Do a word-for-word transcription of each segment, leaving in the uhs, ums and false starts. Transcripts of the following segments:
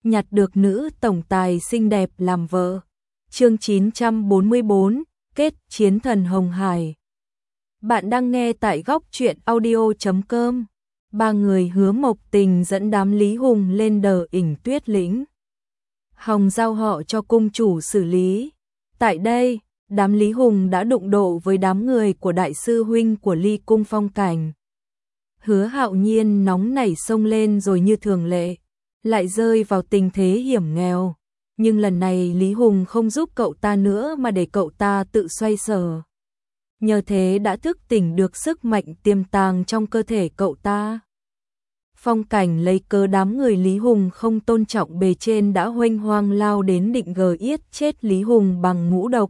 nhặt được nữ tổng tài xinh đẹp làm vợ. Chương chín trăm bốn mươi bốn, kết chiến thần Hồng Hải. Bạn đang nghe tại góc truyện audio chấm com. Ba người Hứa Mộc Tình dẫn đám Lý Hùng lên Đờ Ỉnh Tuyết Lĩnh. Hồng giao họ cho cung chủ xử lý. Tại đây, đám Lý Hùng đã đụng độ với đám người của đại sư huynh của Ly Cung Phong Cảnh. Hứa Hạo Nhiên nóng nảy xông lên rồi như thường lệ, lại rơi vào tình thế hiểm nghèo. Nhưng lần này Lý Hùng không giúp cậu ta nữa mà để cậu ta tự xoay sở. Nhờ thế đã thức tỉnh được sức mạnh tiềm tàng trong cơ thể cậu ta. Phong Cảnh lấy cớ đám người Lý Hùng không tôn trọng bề trên đã huênh hoang lao đến định gờ yết chết Lý Hùng bằng ngũ độc.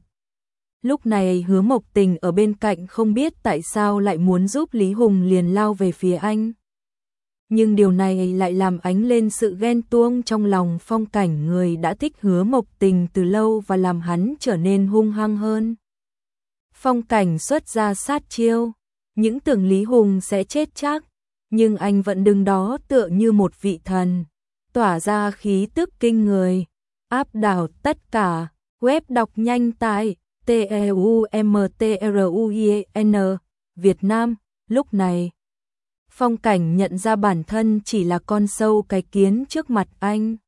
Lúc này Hứa Mộc Tình ở bên cạnh không biết tại sao lại muốn giúp Lý Hùng liền lao về phía anh. Nhưng điều này lại làm ánh lên sự ghen tuông trong lòng Phong Cảnh, người đã thích Hứa Mộc Tình từ lâu, và làm hắn trở nên hung hăng hơn. Phong Cảnh xuất ra sát chiêu, những tưởng Lý Hùng sẽ chết chắc, nhưng anh vẫn đứng đó tựa như một vị thần, tỏa ra khí tức kinh người, áp đảo tất cả. Web đọc nhanh tại T E U M T R U I N Việt Nam. Lúc này, Phong Cảnh nhận ra bản thân chỉ là con sâu cái kiến trước mặt anh,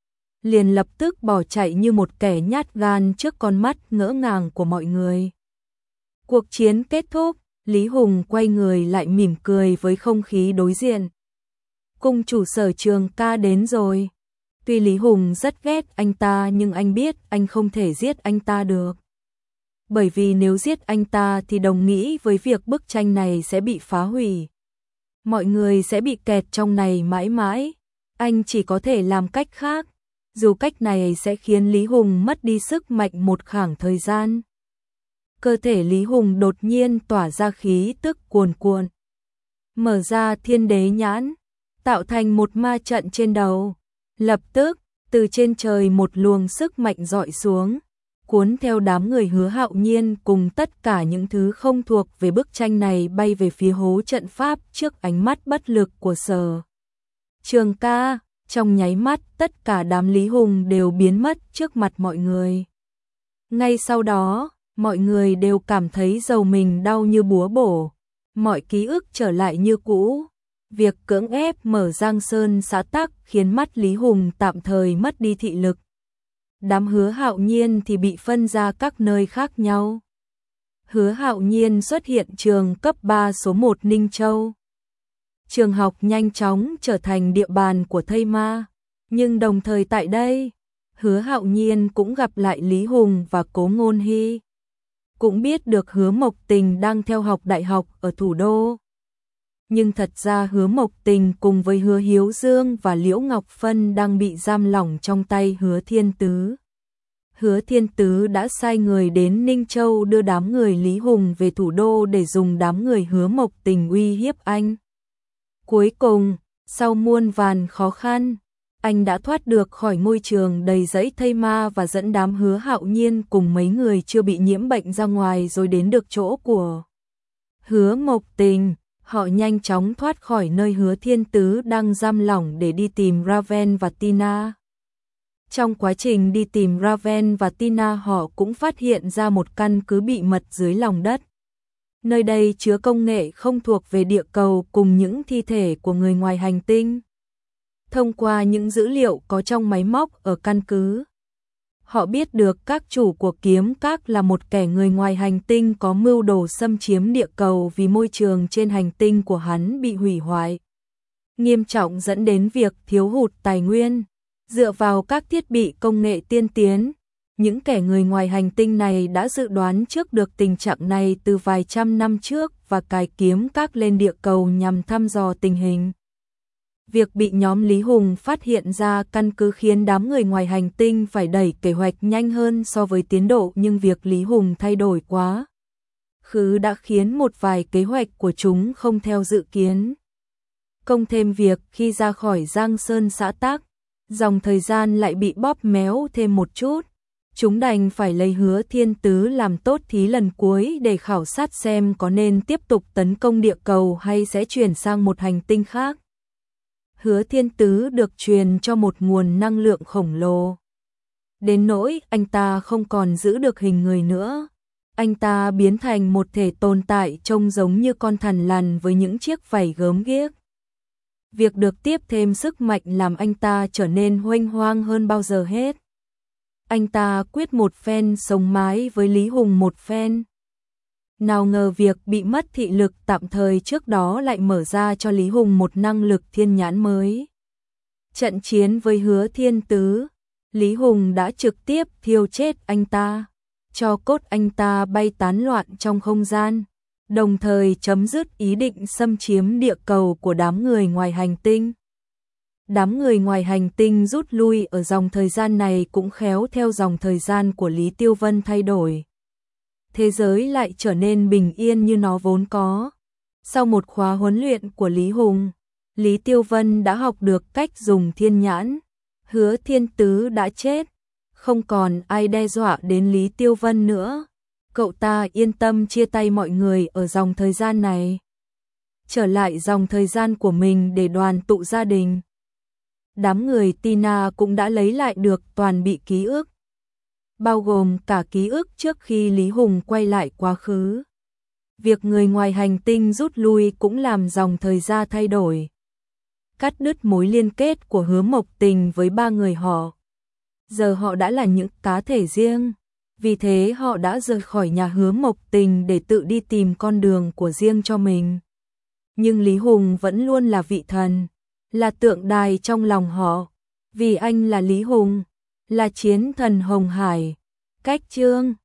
liền lập tức bỏ chạy như một kẻ nhát gan trước con mắt ngỡ ngàng của mọi người. Cuộc chiến kết thúc, Lý Hùng quay người lại mỉm cười với không khí đối diện. Cung chủ Sở Trường Ca đến rồi. Tuy Lý Hùng rất ghét anh ta nhưng anh biết anh không thể giết anh ta được. Bởi vì nếu giết anh ta thì đồng nghĩa với việc bức tranh này sẽ bị phá hủy. Mọi người sẽ bị kẹt trong này mãi mãi. Anh chỉ có thể làm cách khác, dù cách này sẽ khiến Lý Hùng mất đi sức mạnh một khoảng thời gian. Cơ thể Lý Hùng đột nhiên tỏa ra khí tức cuồn cuộn, mở ra thiên đế nhãn, tạo thành một ma trận trên đầu. Lập tức, từ trên trời một luồng sức mạnh dọi xuống, cuốn theo đám người Hứa Hạo Nhiên cùng tất cả những thứ không thuộc về bức tranh này bay về phía hố trận pháp trước ánh mắt bất lực của Sở Trường Ca. Trong nháy mắt, tất cả đám Lý Hùng đều biến mất trước mặt mọi người. Ngay sau đó, mọi người đều cảm thấy đầu mình đau như búa bổ, mọi ký ức trở lại như cũ. Việc cưỡng ép mở Giang Sơn xã tắc khiến mắt Lý Hùng tạm thời mất đi thị lực. Đám Hứa Hạo Nhiên thì bị phân ra các nơi khác nhau. Hứa Hạo Nhiên xuất hiện trường cấp ba số một Ninh Châu. Trường học nhanh chóng trở thành địa bàn của thây ma, nhưng đồng thời tại đây, Hứa Hạo Nhiên cũng gặp lại Lý Hùng và Cố Ngôn Hy. Cũng biết được Hứa Mộc Tình đang theo học đại học ở thủ đô. Nhưng thật ra Hứa Mộc Tình cùng với Hứa Hiếu Dương và Liễu Ngọc Phân đang bị giam lỏng trong tay Hứa Thiên Tứ. Hứa Thiên Tứ đã sai người đến Ninh Châu đưa đám người Lý Hùng về thủ đô để dùng đám người Hứa Mộc Tình uy hiếp anh. Cuối cùng, sau muôn vàn khó khăn, anh đã thoát được khỏi môi trường đầy rẫy thây ma và dẫn đám Hứa Hạo Nhiên cùng mấy người chưa bị nhiễm bệnh ra ngoài rồi đến được chỗ của Hứa Mộc Tình. Họ nhanh chóng thoát khỏi nơi Hứa Thiên Tứ đang giam lỏng để đi tìm Raven và Tina. Trong quá trình đi tìm Raven và Tina, họ cũng phát hiện ra một căn cứ bí mật dưới lòng đất. Nơi đây chứa công nghệ không thuộc về địa cầu cùng những thi thể của người ngoài hành tinh. Thông qua những dữ liệu có trong máy móc ở căn cứ, họ biết được các chủ của Kiếm Các là một kẻ người ngoài hành tinh có mưu đồ xâm chiếm địa cầu vì môi trường trên hành tinh của hắn bị hủy hoại nghiêm trọng, dẫn đến việc thiếu hụt tài nguyên. Dựa vào các thiết bị công nghệ tiên tiến, những kẻ người ngoài hành tinh này đã dự đoán trước được tình trạng này từ vài trăm năm trước và cài Kiếm Các lên địa cầu nhằm thăm dò tình hình. Việc bị nhóm Lý Hùng phát hiện ra căn cứ khiến đám người ngoài hành tinh phải đẩy kế hoạch nhanh hơn so với tiến độ, nhưng việc Lý Hùng thay đổi quá khứ đã khiến một vài kế hoạch của chúng không theo dự kiến. Cộng thêm việc khi ra khỏi Giang Sơn xã tắc, dòng thời gian lại bị bóp méo thêm một chút. Chúng đành phải lấy Hứa Thiên Tứ làm tốt thí lần cuối để khảo sát xem có nên tiếp tục tấn công địa cầu hay sẽ chuyển sang một hành tinh khác. Hứa Thiên Tứ được truyền cho một nguồn năng lượng khổng lồ. Đến nỗi anh ta không còn giữ được hình người nữa. Anh ta biến thành một thể tồn tại trông giống như con thằn lằn với những chiếc vảy gớm ghiếc. Việc được tiếp thêm sức mạnh làm anh ta trở nên huênh hoang hơn bao giờ hết. Anh ta quyết một phen sống mái với Lý Hùng một phen. Nào ngờ việc bị mất thị lực tạm thời trước đó lại mở ra cho Lý Hùng một năng lực thiên nhãn mới. Trận chiến với Hứa Thiên Tứ, Lý Hùng đã trực tiếp thiêu chết anh ta, cho cốt anh ta bay tán loạn trong không gian, đồng thời chấm dứt ý định xâm chiếm địa cầu của đám người ngoài hành tinh. Đám người ngoài hành tinh rút lui ở dòng thời gian này cũng khéo theo dòng thời gian của Lý Tiêu Vân thay đổi. Thế giới lại trở nên bình yên như nó vốn có. Sau một khóa huấn luyện của Lý Hùng, Lý Tiêu Vân đã học được cách dùng thiên nhãn. Hứa Thiên Tứ đã chết, không còn ai đe dọa đến Lý Tiêu Vân nữa. Cậu ta yên tâm chia tay mọi người ở dòng thời gian này, trở lại dòng thời gian của mình để đoàn tụ gia đình. Đám người Tina cũng đã lấy lại được toàn bị ký ức, bao gồm cả ký ức trước khi Lý Hùng quay lại quá khứ. Việc người ngoài hành tinh rút lui cũng làm dòng thời gian thay đổi, cắt đứt mối liên kết của Hứa Mộc Tình với ba người họ. Giờ họ đã là những cá thể riêng, vì thế họ đã rời khỏi nhà Hứa Mộc Tình để tự đi tìm con đường của riêng cho mình. Nhưng Lý Hùng vẫn luôn là vị thần, là tượng đài trong lòng họ, vì anh là Lý Hùng, là chiến thần Hồng Hải. Cách chương